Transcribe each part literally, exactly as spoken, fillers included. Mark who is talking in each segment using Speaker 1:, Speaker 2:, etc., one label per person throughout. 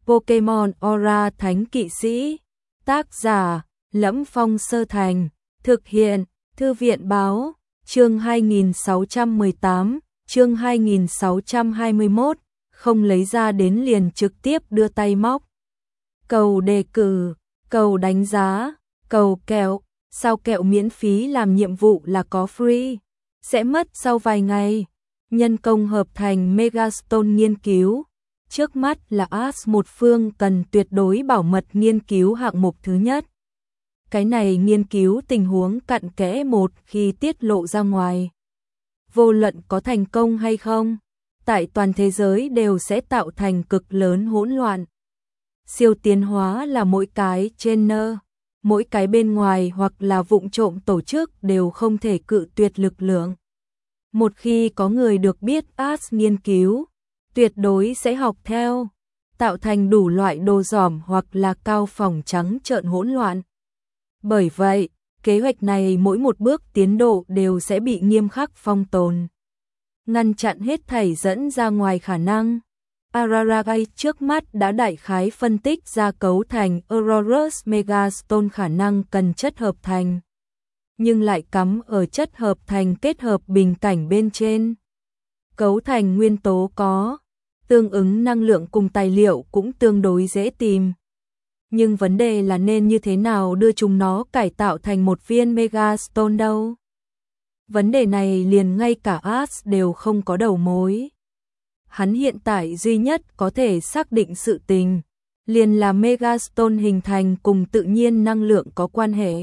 Speaker 1: Pokemon Aura Thánh Kỵ Sĩ. Tác giả: Lẫm Phong Sơ Thành. Thực hiện: Thư viện báo. Chương hai nghìn sáu trăm mười tám, chương hai nghìn sáu trăm hai mươi mốt, không lấy ra đến liền trực tiếp đưa tay móc. Cầu đề cử, cầu đánh giá, cầu kẹo, sao kẹo miễn phí làm nhiệm vụ là có free, sẽ mất sau vài ngày. Nhân công hợp thành Megastone nghiên cứu. Trước mắt là Ash một phương cần tuyệt đối bảo mật nghiên cứu hạng mục thứ nhất. Cái này nghiên cứu tình huống cặn kẽ một khi tiết lộ ra ngoài. Vô luận có thành công hay không, tại toàn thế giới đều sẽ tạo thành cực lớn hỗn loạn. Siêu tiến hóa là mỗi cái trainer, mỗi cái bên ngoài hoặc là vụng trộm tổ chức đều không thể cự tuyệt lực lượng. Một khi có người được biết Ash nghiên cứu, tuyệt đối sẽ học theo, tạo thành đủ loại đồ giỏm hoặc là cao phòng trắng trợn hỗn loạn. Bởi vậy, kế hoạch này mỗi một bước tiến độ đều sẽ bị nghiêm khắc phong tồn, ngăn chặn hết thảy dẫn ra ngoài khả năng. Araragai trước mắt đã đại khái phân tích ra cấu thành Aurorus Megastone khả năng cần chất hợp thành, nhưng lại cắm ở chất hợp thành kết hợp bình cảnh bên trên. Cấu thành nguyên tố có tương ứng năng lượng cùng tài liệu cũng tương đối dễ tìm. Nhưng vấn đề là nên như thế nào đưa chúng nó cải tạo thành một viên Megastone đâu? Vấn đề này liền ngay cả Ash đều không có đầu mối. Hắn hiện tại duy nhất có thể xác định sự tình, liền là Megastone hình thành cùng tự nhiên năng lượng có quan hệ.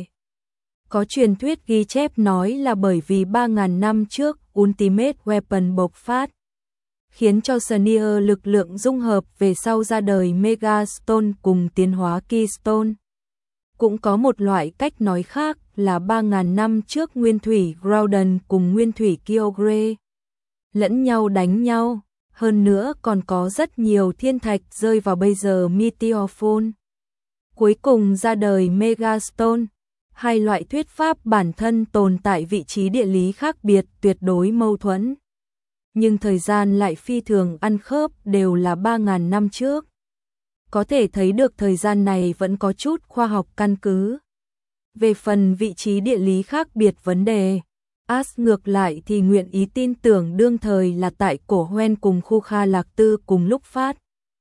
Speaker 1: Có truyền thuyết ghi chép nói là bởi vì ba nghìn năm trước Ultimate Weapon bộc phát, khiến cho Sneer lực lượng dung hợp về sau ra đời Megastone cùng tiến hóa Keystone. Cũng có một loại cách nói khác là ba nghìn năm trước Nguyên Thủy Groudon cùng Nguyên Thủy Kyogre lẫn nhau đánh nhau, hơn nữa còn có rất nhiều thiên thạch rơi vào bây giờ Meteor Fall. Cuối cùng ra đời Megastone. Hai loại thuyết pháp bản thân tồn tại vị trí địa lý khác biệt tuyệt đối mâu thuẫn. Nhưng thời gian lại phi thường ăn khớp, đều là ba nghìn năm trước. Có thể thấy được thời gian này vẫn có chút khoa học căn cứ. Về phần vị trí địa lý khác biệt vấn đề, Ash ngược lại thì nguyện ý tin tưởng đương thời là tại Cổ Hoen cùng Khu Kha Lạc Tư cùng lúc phát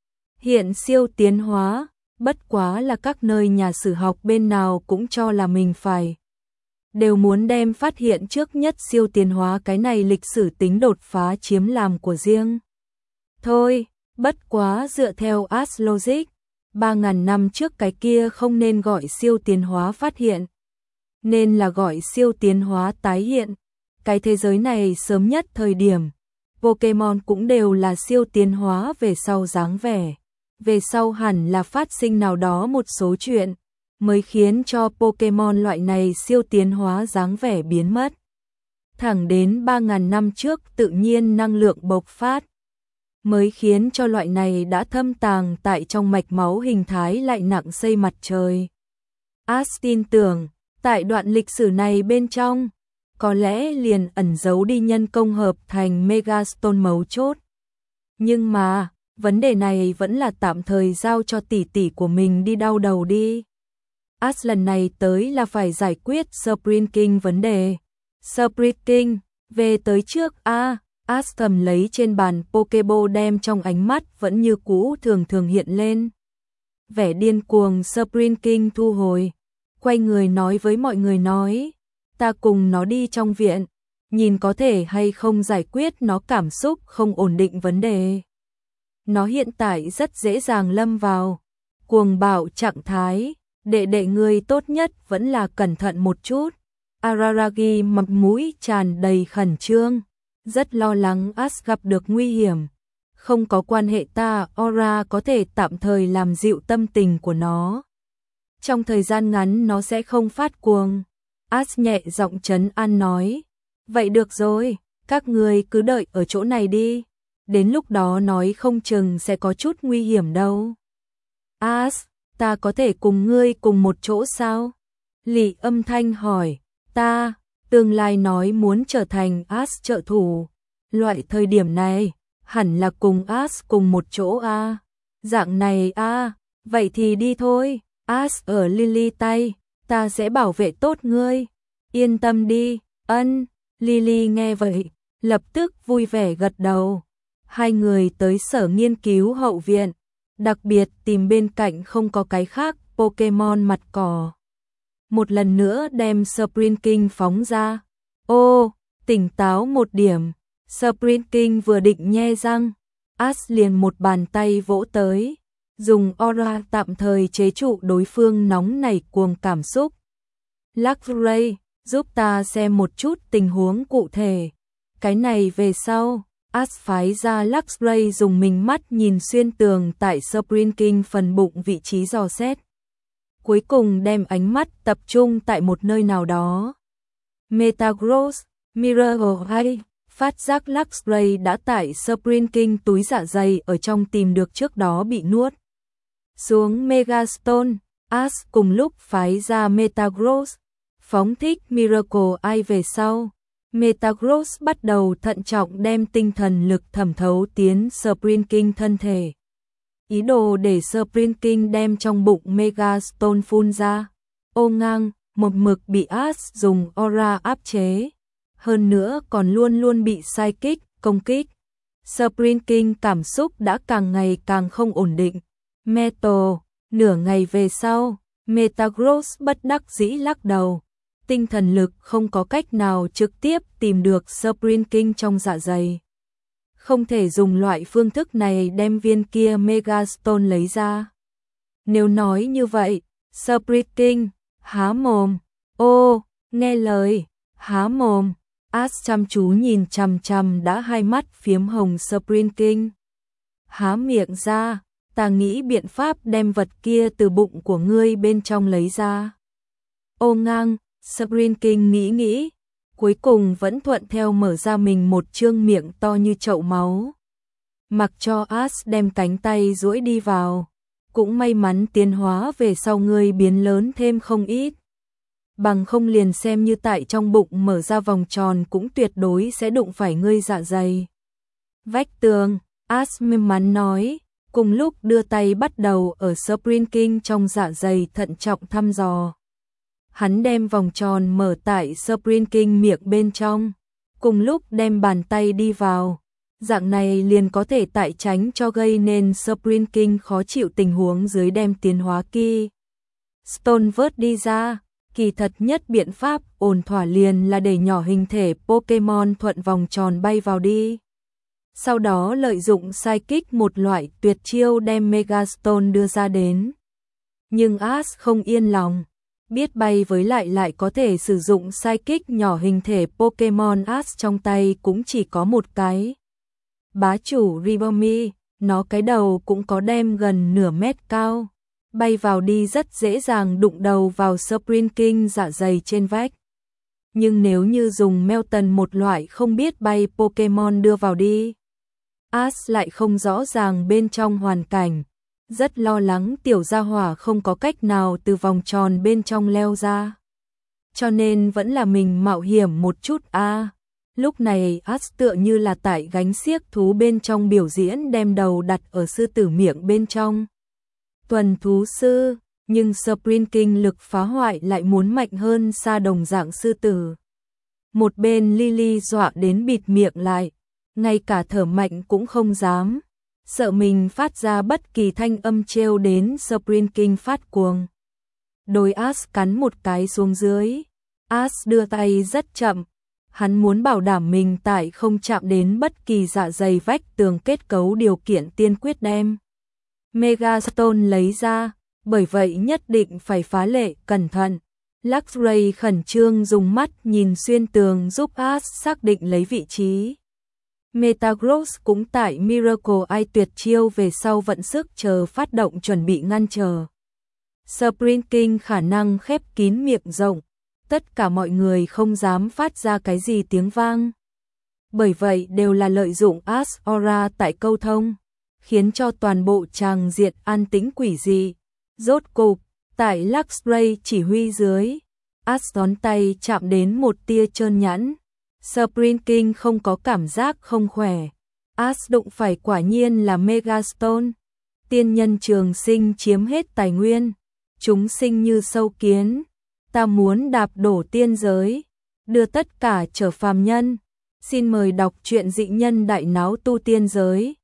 Speaker 1: hiện siêu tiến hóa, bất quá là các nơi nhà sử học bên nào cũng cho là mình phải đều muốn đem phát hiện trước nhất siêu tiến hóa cái này lịch sử tính đột phá chiếm làm của riêng. Thôi, bất quá dựa theo Ash logic, ba nghìn năm trước cái kia không nên gọi siêu tiến hóa phát hiện, nên là gọi siêu tiến hóa tái hiện. Cái thế giới này sớm nhất thời điểm, Pokemon cũng đều là siêu tiến hóa về sau dáng vẻ. Về sau hẳn là phát sinh nào đó một số chuyện, mới khiến cho Pokemon loại này siêu tiến hóa dáng vẻ biến mất. Thẳng đến ba nghìn năm trước tự nhiên năng lượng bộc phát, mới khiến cho loại này đã thâm tàng tại trong mạch máu hình thái lại nặng xây mặt trời. Ash tin tưởng, tại đoạn lịch sử này bên trong, có lẽ liền ẩn giấu đi nhân công hợp thành Megastone mấu chốt. Nhưng mà, vấn đề này vẫn là tạm thời giao cho tỷ tỷ của mình đi đau đầu đi. Ash lần này tới là phải giải quyết Sprinking vấn đề. Sprinking, về tới trước a, à, Ash cầm lấy trên bàn Pokeball đem trong ánh mắt vẫn như cũ thường thường hiện lên. Vẻ điên cuồng Sprinking thu hồi, quay người nói với mọi người nói, ta cùng nó đi trong viện, nhìn có thể hay không giải quyết nó cảm xúc không ổn định vấn đề. Nó hiện tại rất dễ dàng lâm vào cuồng bạo trạng thái, đệ đệ người tốt nhất vẫn là cẩn thận một chút. Araragi mặt mũi tràn đầy khẩn trương, rất lo lắng Ash gặp được nguy hiểm. Không có quan hệ, ta Aura có thể tạm thời làm dịu tâm tình của nó. Trong thời gian ngắn nó sẽ không phát cuồng. Ash nhẹ giọng trấn an nói, vậy được rồi, các người cứ đợi ở chỗ này đi. Đến lúc đó nói không chừng sẽ có chút nguy hiểm đâu. Ash, ta có thể cùng ngươi cùng một chỗ sao? Lị âm thanh hỏi, ta, tương lai nói muốn trở thành Ash trợ thủ. Loại thời điểm này, hẳn là cùng Ash cùng một chỗ a. À? Dạng này à, vậy thì đi thôi. As ở Lily tay, ta sẽ bảo vệ tốt ngươi. Yên tâm đi, ân. Lily nghe vậy, lập tức vui vẻ gật đầu. Hai người tới sở nghiên cứu hậu viện, đặc biệt tìm bên cạnh không có cái khác Pokemon mặt cỏ. Một lần nữa đem Sprinking phóng ra. Ô, tỉnh táo một điểm. Sprinking vừa định nhe răng, Ash liền một bàn tay vỗ tới, dùng aura tạm thời chế trụ đối phương nóng nảy cuồng cảm xúc. Luxray, giúp ta xem một chút tình huống cụ thể. Cái này về sau, Ash phái ra Luxray dùng mình mắt nhìn xuyên tường tại Sprinking phần bụng vị trí dò xét. Cuối cùng đem ánh mắt tập trung tại một nơi nào đó. Metagross, Mirror Eye, phát giác Luxray đã tại Sprinking túi dạ dày ở trong tìm được trước đó bị nuốt xuống Megastone. Ash cùng lúc phái ra Metagross, phóng thích Miracle Eye về sau. Metagross bắt đầu thận trọng đem tinh thần lực thẩm thấu tiến Sprinking thân thể. Ý đồ để Sprinking đem trong bụng Megastone phun ra. Ô ngang, một mực bị Ash dùng aura áp chế. Hơn nữa còn luôn luôn bị psychic công kích. Sprinking cảm xúc đã càng ngày càng không ổn định. Metal, nửa ngày về sau, Metagross bất đắc dĩ lắc đầu. Tinh thần lực không có cách nào trực tiếp tìm được Sprinking trong dạ dày. Không thể dùng loại phương thức này đem viên kia Megastone lấy ra. Nếu nói như vậy, Sprinking, há mồm. Ô, nghe lời, há mồm. Ash chăm chú nhìn chằm chằm đã hai mắt phiếm hồng Sprinking. Há miệng ra, ta nghĩ biện pháp đem vật kia từ bụng của ngươi bên trong lấy ra. Ô ngang, Sprinking nghĩ nghĩ, cuối cùng vẫn thuận theo mở ra mình một trương miệng to như chậu máu. Mặc cho Ash đem cánh tay duỗi đi vào, cũng may mắn tiến hóa về sau ngươi biến lớn thêm không ít. Bằng không liền xem như tại trong bụng mở ra vòng tròn cũng tuyệt đối sẽ đụng phải ngươi dạ dày. Vách tường, Ash may mắn nói, cùng lúc đưa tay bắt đầu ở Sprinking trong dạ dày thận trọng thăm dò. Hắn đem vòng tròn mở tại Sprinking miệng bên trong, cùng lúc đem bàn tay đi vào. Dạng này liền có thể tại tránh cho gây nên Sprinking khó chịu tình huống dưới đem tiến hóa kỳ Stone vớt đi ra. Kỳ thật nhất biện pháp ổn thỏa liền là để nhỏ hình thể Pokemon thuận vòng tròn bay vào đi. Sau đó lợi dụng Psychic một loại tuyệt chiêu đem Megastone đưa ra đến. Nhưng Ash không yên lòng. Biết bay với lại lại có thể sử dụng Psychic nhỏ hình thể Pokemon Ash trong tay cũng chỉ có một cái. Bá chủ Ribomi, nó cái đầu cũng có đem gần nửa mét cao. Bay vào đi rất dễ dàng đụng đầu vào Sprinking dạ dày trên vách. Nhưng nếu như dùng Melton một loại không biết bay Pokemon đưa vào đi, Ash lại không rõ ràng bên trong hoàn cảnh, rất lo lắng tiểu gia hỏa không có cách nào từ vòng tròn bên trong leo ra. Cho nên vẫn là mình mạo hiểm một chút a. À, lúc này Ash tựa như là tại gánh xiếc thú bên trong biểu diễn đem đầu đặt ở sư tử miệng bên trong. Tuần thú sư, nhưng Sprinking lực phá hoại lại muốn mạnh hơn xa đồng dạng sư tử. Một bên Lily dọa đến bịt miệng lại, ngay cả thở mạnh cũng không dám, sợ mình phát ra bất kỳ thanh âm trêu đến Sprinking phát cuồng. Đôi Ash cắn một cái xuống dưới, Ash đưa tay rất chậm, hắn muốn bảo đảm mình tại không chạm đến bất kỳ dạ dày vách tường kết cấu điều kiện tiên quyết đem Megastone lấy ra, bởi vậy nhất định phải phá lệ cẩn thận. Luxray khẩn trương dùng mắt nhìn xuyên tường giúp Ash xác định lấy vị trí. Metagross cũng tại Miracle Eye tuyệt chiêu về sau vận sức chờ phát động chuẩn bị ngăn trở. Sprinking khả năng khép kín miệng rộng, tất cả mọi người không dám phát ra cái gì tiếng vang. Bởi vậy đều là lợi dụng Ash Aura tại câu thông, khiến cho toàn bộ tràng diện an tĩnh quỷ dị. Rốt cục, tại Luxray chỉ huy dưới, Ash ngón tay chạm đến một tia trơn nhẵn. Sprinking không có cảm giác không khỏe. Ash đụng phải quả nhiên là Megastone. tiên nhân trường sinh chiếm hết tài nguyên, chúng sinh như sâu kiến, ta muốn đạp đổ tiên giới, đưa tất cả trở phàm nhân. Xin mời đọc truyện Dị Nhân Đại Náo Tu Tiên Giới.